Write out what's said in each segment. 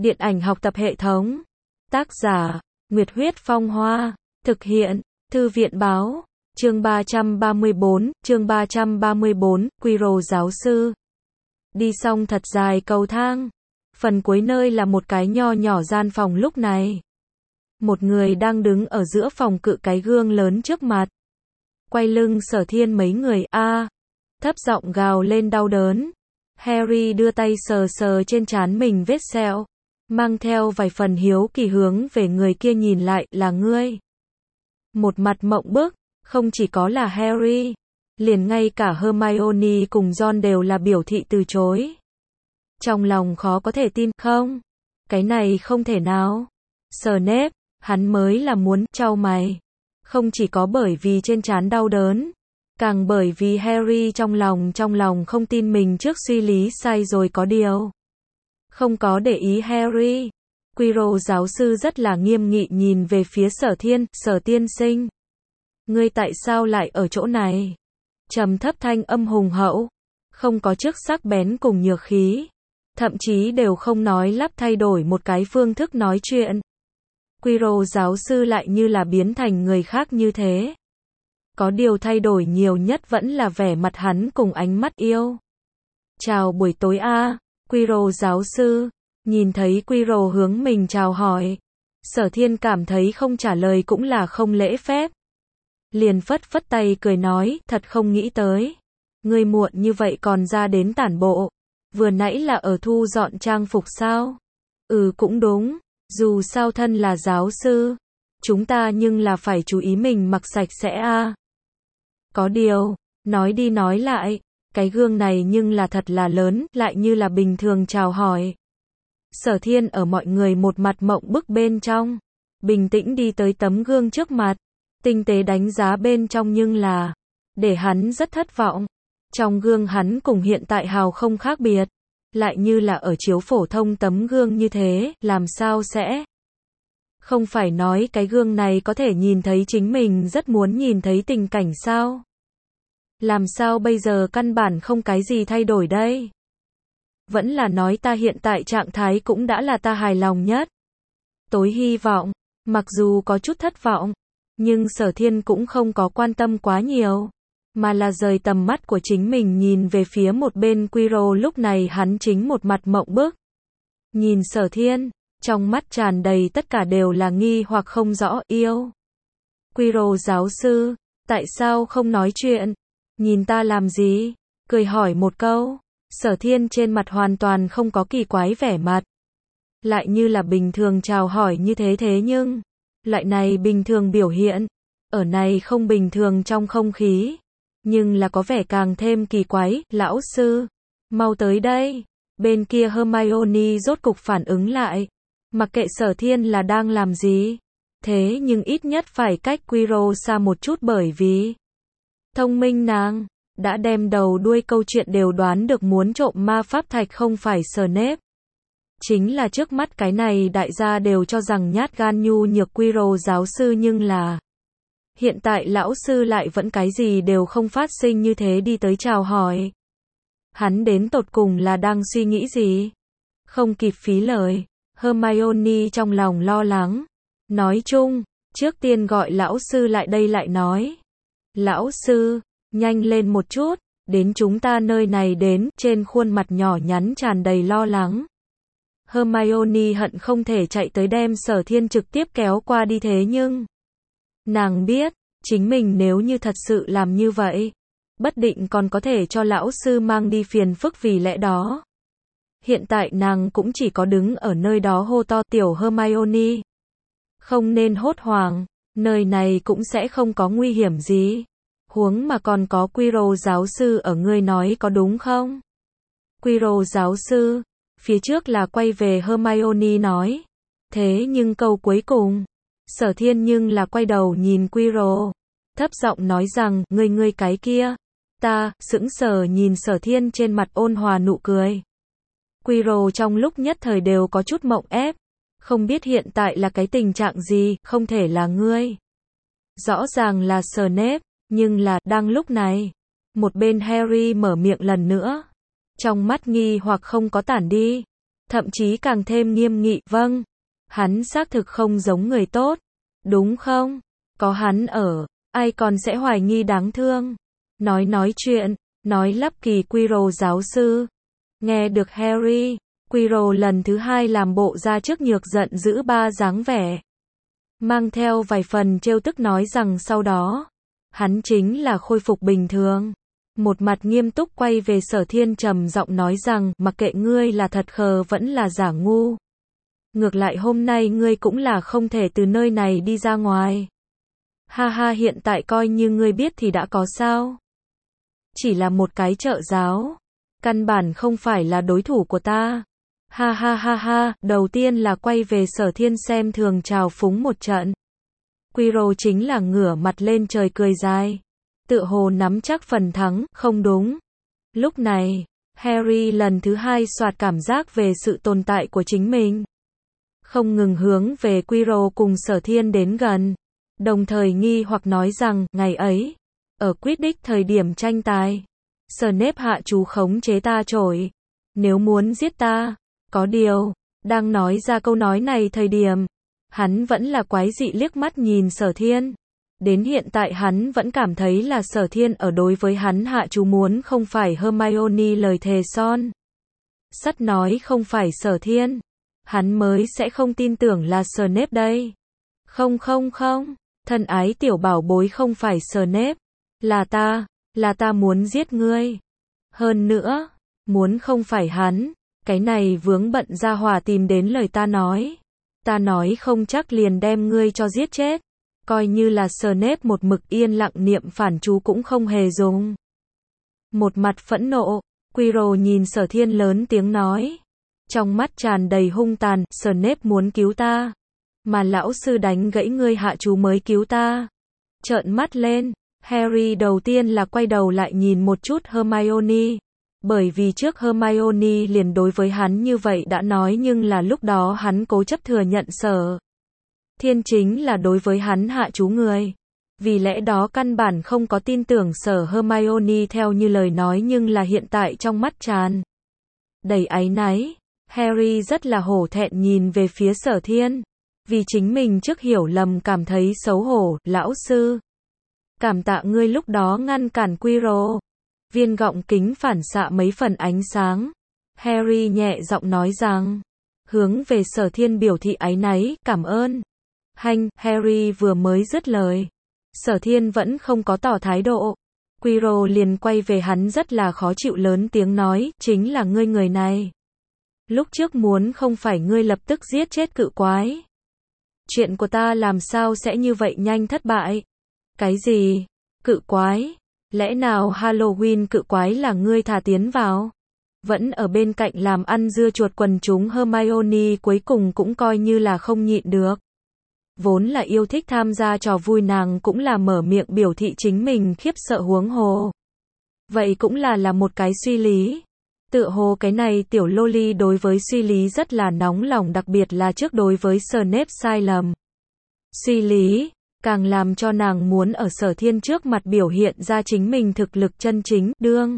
Điện ảnh học tập hệ thống. Tác giả, Nguyệt Huyết Phong Hoa. Thực hiện, Thư viện Báo. Chương 334, Quiro giáo sư. Đi xong thật dài cầu thang. Phần cuối nơi là một cái nho nhỏ gian phòng lúc này. Một người đang đứng ở giữa phòng cự cái gương lớn trước mặt. Quay lưng Sở Thiên mấy người, thấp giọng gào lên đau đớn. Harry đưa tay sờ sờ trên trán mình vết sẹo, mang theo vài phần hiếu kỳ hướng về người kia nhìn lại, là ngươi. Một mặt mộng bức, không chỉ có là Harry, liền ngay cả Hermione cùng Ron đều là biểu thị từ chối. Trong lòng khó có thể tin, không, cái này không thể nào. Snape, hắn mới là muốn chau mày. Không chỉ có bởi vì trên trán đau đớn, càng bởi vì Harry trong lòng không tin mình trước suy lý sai rồi có điều. Không có để ý Harry, Quiro giáo sư rất là nghiêm nghị nhìn về phía Sở Thiên, Sở tiên sinh. Ngươi tại sao lại ở chỗ này? Trầm thấp thanh âm hùng hậu, không có trước sắc bén cùng nhược khí. Thậm chí đều không nói lắp thay đổi một cái phương thức nói chuyện. Quiro giáo sư lại như là biến thành người khác như thế. Có điều thay đổi nhiều nhất vẫn là vẻ mặt hắn cùng ánh mắt yêu. Chào buổi tối Quiro giáo sư. Nhìn thấy Quiro hướng mình chào hỏi, Sở Thiên cảm thấy không trả lời cũng là không lễ phép. Liền phất phất tay cười nói, thật không nghĩ tới. Ngươi muộn như vậy còn ra đến tản bộ. Vừa nãy là ở thu dọn trang phục sao? Cũng đúng. Dù sao thân là giáo sư, chúng ta nhưng là phải chú ý mình mặc sạch sẽ Có điều, nói đi nói lại, cái gương này nhưng là thật là lớn, lại như là bình thường chào hỏi. Sở Thiên ở mọi người một mặt mộng bức bên trong, bình tĩnh đi tới tấm gương trước mặt, tinh tế đánh giá bên trong nhưng là, để hắn rất thất vọng. Trong gương hắn cùng hiện tại hào không khác biệt, lại như là ở chiếu phổ thông tấm gương như thế, làm sao sẽ? Không phải nói cái gương này có thể nhìn thấy chính mình rất muốn nhìn thấy tình cảnh sao? Làm sao bây giờ căn bản không cái gì thay đổi đây? Vẫn là nói ta hiện tại trạng thái cũng đã là ta hài lòng nhất. Tối hy vọng, mặc dù có chút thất vọng, nhưng Sở Thiên cũng không có quan tâm quá nhiều, mà là rời tầm mắt của chính mình nhìn về phía một bên Quiro. Lúc này hắn chính một mặt mộng bức. Nhìn Sở Thiên, trong mắt tràn đầy tất cả đều là nghi hoặc không rõ, yêu. Quiro giáo sư, tại sao không nói chuyện? Nhìn ta làm gì? Cười hỏi một câu. Sở Thiên trên mặt hoàn toàn không có kỳ quái vẻ mặt. Lại như là bình thường chào hỏi như thế nhưng, loại này bình thường biểu hiện, ở này không bình thường trong không khí. Nhưng là có vẻ càng thêm kỳ quái, lão sư, mau tới đây. Bên kia Hermione rốt cục phản ứng lại. Mặc kệ Sở Thiên là đang làm gì, thế nhưng ít nhất phải cách Quiro xa một chút bởi vì thông minh nàng đã đem đầu đuôi câu chuyện đều đoán được muốn trộm ma pháp thạch không phải Snape. Chính là trước mắt cái này đại gia đều cho rằng nhát gan nhu nhược Quiro giáo sư nhưng là hiện tại lão sư lại vẫn cái gì đều không phát sinh như thế đi tới chào hỏi. Hắn đến tột cùng là đang suy nghĩ gì? Không kịp phí lời, Hermione trong lòng lo lắng. Nói chung, trước tiên gọi lão sư lại đây lại nói. Lão sư, nhanh lên một chút, đến chúng ta nơi này đến, trên khuôn mặt nhỏ nhắn tràn đầy lo lắng. Hermione hận không thể chạy tới đem Sở Thiên trực tiếp kéo qua đi thế nhưng nàng biết, chính mình nếu như thật sự làm như vậy, bất định còn có thể cho lão sư mang đi phiền phức vì lẽ đó. Hiện tại nàng cũng chỉ có đứng ở nơi đó hô to tiểu Hermione. Không nên hốt hoảng, nơi này cũng sẽ không có nguy hiểm gì. Huống mà còn có Quiro giáo sư ở ngươi nói có đúng không? Quiro giáo sư, phía trước là quay về Hermione nói. Thế nhưng câu cuối cùng, Sở Thiên nhưng là quay đầu nhìn Quiro, thấp giọng nói rằng, ngươi cái kia. Ta, sững sờ nhìn Sở Thiên trên mặt ôn hòa nụ cười. Quiro trong lúc nhất thời đều có chút mộng ép, không biết hiện tại là cái tình trạng gì, không thể là ngươi. Rõ ràng là Snape, nhưng là, đang lúc này, một bên Harry mở miệng lần nữa. Trong mắt nghi hoặc không có tản đi. thậm chí càng thêm nghiêm nghị, vâng. Hắn xác thực không giống người tốt, đúng không? Có hắn ở, ai còn sẽ hoài nghi đáng thương. Nói chuyện, nói lắp kỳ Quirrell giáo sư. Nghe được Harry, Quirrell lần thứ hai làm bộ ra trước nhược giận dữ ba dáng vẻ. Mang theo vài phần trêu tức nói rằng sau đó, hắn chính là khôi phục bình thường. Một mặt nghiêm túc quay về Sở Thiên trầm giọng nói rằng, mặc kệ ngươi là thật khờ vẫn là giả ngu. Ngược lại hôm nay ngươi cũng là không thể từ nơi này đi ra ngoài. Ha ha, hiện tại coi như ngươi biết thì đã có sao. Chỉ là một cái trợ giáo. Căn bản không phải là đối thủ của ta. Ha ha ha ha, đầu tiên là quay về Sở Thiên xem thường trào phúng một trận. Quirrell chính là ngửa mặt lên trời cười dài. Tựa hồ nắm chắc phần thắng, không đúng. Lúc này, Harry lần thứ hai soạt cảm giác về sự tồn tại của chính mình. Không ngừng hướng về Quirrell cùng Sở Thiên đến gần. Đồng thời nghi hoặc nói rằng, ngày ấy, ở Quidditch thời điểm tranh tài, Snape hạ chú khống chế ta trổi. Nếu muốn giết ta, có điều, đang nói ra câu nói này thời điểm, hắn vẫn là quái dị liếc mắt nhìn Sở Thiên. Đến hiện tại hắn vẫn cảm thấy là Sở Thiên ở đối với hắn hạ chú muốn không phải Hermione lời thề son sắt nói không phải Sở Thiên. Hắn mới sẽ không tin tưởng là Snape đây. Không, thân ái tiểu bảo bối không phải Snape. Là ta muốn giết ngươi. Hơn nữa, muốn không phải hắn. Cái này vướng bận ra hỏa tìm đến lời ta nói. Ta nói không chắc liền đem ngươi cho giết chết. Coi như là Snape một mực yên lặng niệm phản chú cũng không hề dùng. Một mặt phẫn nộ, Quirrell nhìn Sở Thiên lớn tiếng nói. Trong mắt tràn đầy hung tàn, Snape muốn cứu ta. Mà lão sư đánh gãy ngươi hạ chú mới cứu ta. Trợn mắt lên, Harry đầu tiên là quay đầu lại nhìn một chút Hermione. Bởi vì trước Hermione liền đối với hắn như vậy đã nói nhưng là lúc đó hắn cố chấp thừa nhận Sở Thiên chính là đối với hắn hạ chú người. Vì lẽ đó căn bản không có tin tưởng Sở Hermione theo như lời nói nhưng là hiện tại trong mắt tràn đầy áy náy. Harry rất là hổ thẹn nhìn về phía Sở Thiên. Vì chính mình trước hiểu lầm cảm thấy xấu hổ, lão sư. Cảm tạ ngươi lúc đó ngăn cản Quirrell. Viên gọng kính phản xạ mấy phần ánh sáng. Harry nhẹ giọng nói rằng. Hướng về Sở Thiên biểu thị áy náy, cảm ơn. Harry vừa mới dứt lời. Sở Thiên vẫn không có tỏ thái độ. Quirrell liền quay về hắn rất là khó chịu lớn tiếng nói, chính là ngươi người này. Lúc trước muốn không phải ngươi lập tức giết chết cự quái. Chuyện của ta làm sao sẽ như vậy nhanh thất bại? Cái gì? Cự quái? Lẽ nào Halloween cự quái là ngươi thả tiến vào? Vẫn ở bên cạnh làm ăn dưa chuột quần chúng Hermione cuối cùng cũng coi như là không nhịn được. Vốn là yêu thích tham gia trò vui nàng cũng là mở miệng biểu thị chính mình khiếp sợ huống hồ. Vậy cũng là một cái suy lý. Tựa hồ cái này tiểu loli đối với suy lý rất là nóng lòng đặc biệt là trước đối với Snape sai lầm. Suy lý, càng làm cho nàng muốn ở Sở Thiên trước mặt biểu hiện ra chính mình thực lực chân chính, đương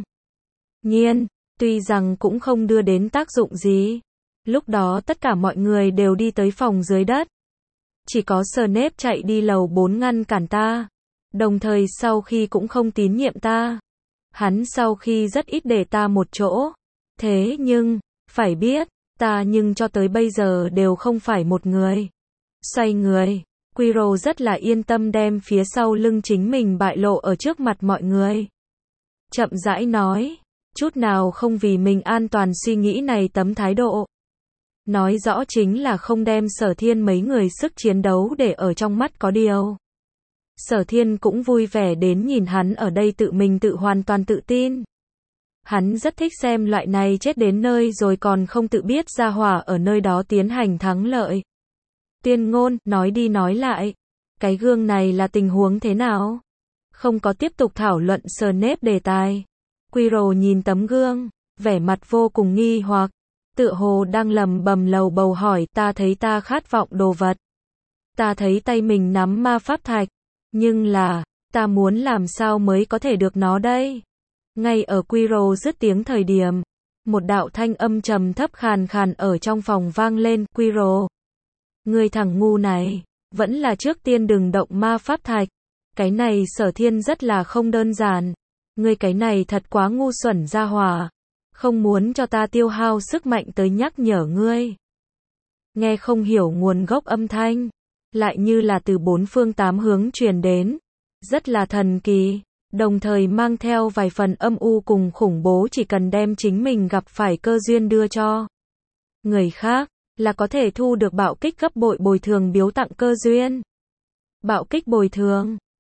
nhiên, tuy rằng cũng không đưa đến tác dụng gì. Lúc đó tất cả mọi người đều đi tới phòng dưới đất. Chỉ có Snape chạy đi lầu 4 ngăn cản ta. Đồng thời sau khi cũng không tín nhiệm ta. Hắn sau khi rất ít để ta một chỗ. Thế nhưng, phải biết, ta nhưng cho tới bây giờ đều không phải một người. Xoay người, Quirrell rất là yên tâm đem phía sau lưng chính mình bại lộ ở trước mặt mọi người. Chậm rãi nói, chút nào không vì mình an toàn suy nghĩ này tấm thái độ. Nói rõ chính là không đem Sở Thiên mấy người sức chiến đấu để ở trong mắt có điều. Sở Thiên cũng vui vẻ đến nhìn hắn ở đây tự mình tự hoàn toàn tự tin. Hắn rất thích xem loại này chết đến nơi rồi còn không tự biết ra hỏa ở nơi đó tiến hành thắng lợi. Tuyên ngôn, nói đi nói lại. Cái gương này là tình huống thế nào? Không có tiếp tục thảo luận Snape đề tài. Quirrell nhìn tấm gương, vẻ mặt vô cùng nghi hoặc. Tựa hồ đang lầm bầm lầu bầu hỏi, ta thấy ta khát vọng đồ vật. Ta thấy tay mình nắm ma pháp thạch. Nhưng là, ta muốn làm sao mới có thể được nó đây? Ngay ở Quirrell dứt tiếng thời điểm, Một đạo thanh âm trầm thấp khàn khàn ở trong phòng vang lên, Quiro. Ngươi thằng ngu này, vẫn là trước tiên đừng động ma pháp thạch. Cái này Sở Thiên rất là không đơn giản. Ngươi cái này thật quá ngu xuẩn ra hỏa. Không muốn cho ta tiêu hao sức mạnh tới nhắc nhở ngươi. Nghe không hiểu nguồn gốc âm thanh, lại như là từ bốn phương tám hướng truyền đến. Rất là thần kỳ, đồng thời mang theo vài phần âm u cùng khủng bố, chỉ cần đem chính mình gặp phải cơ duyên đưa cho người khác, là có thể thu được bạo kích gấp bội bồi thường biếu tặng cơ duyên. Bạo kích bồi thường,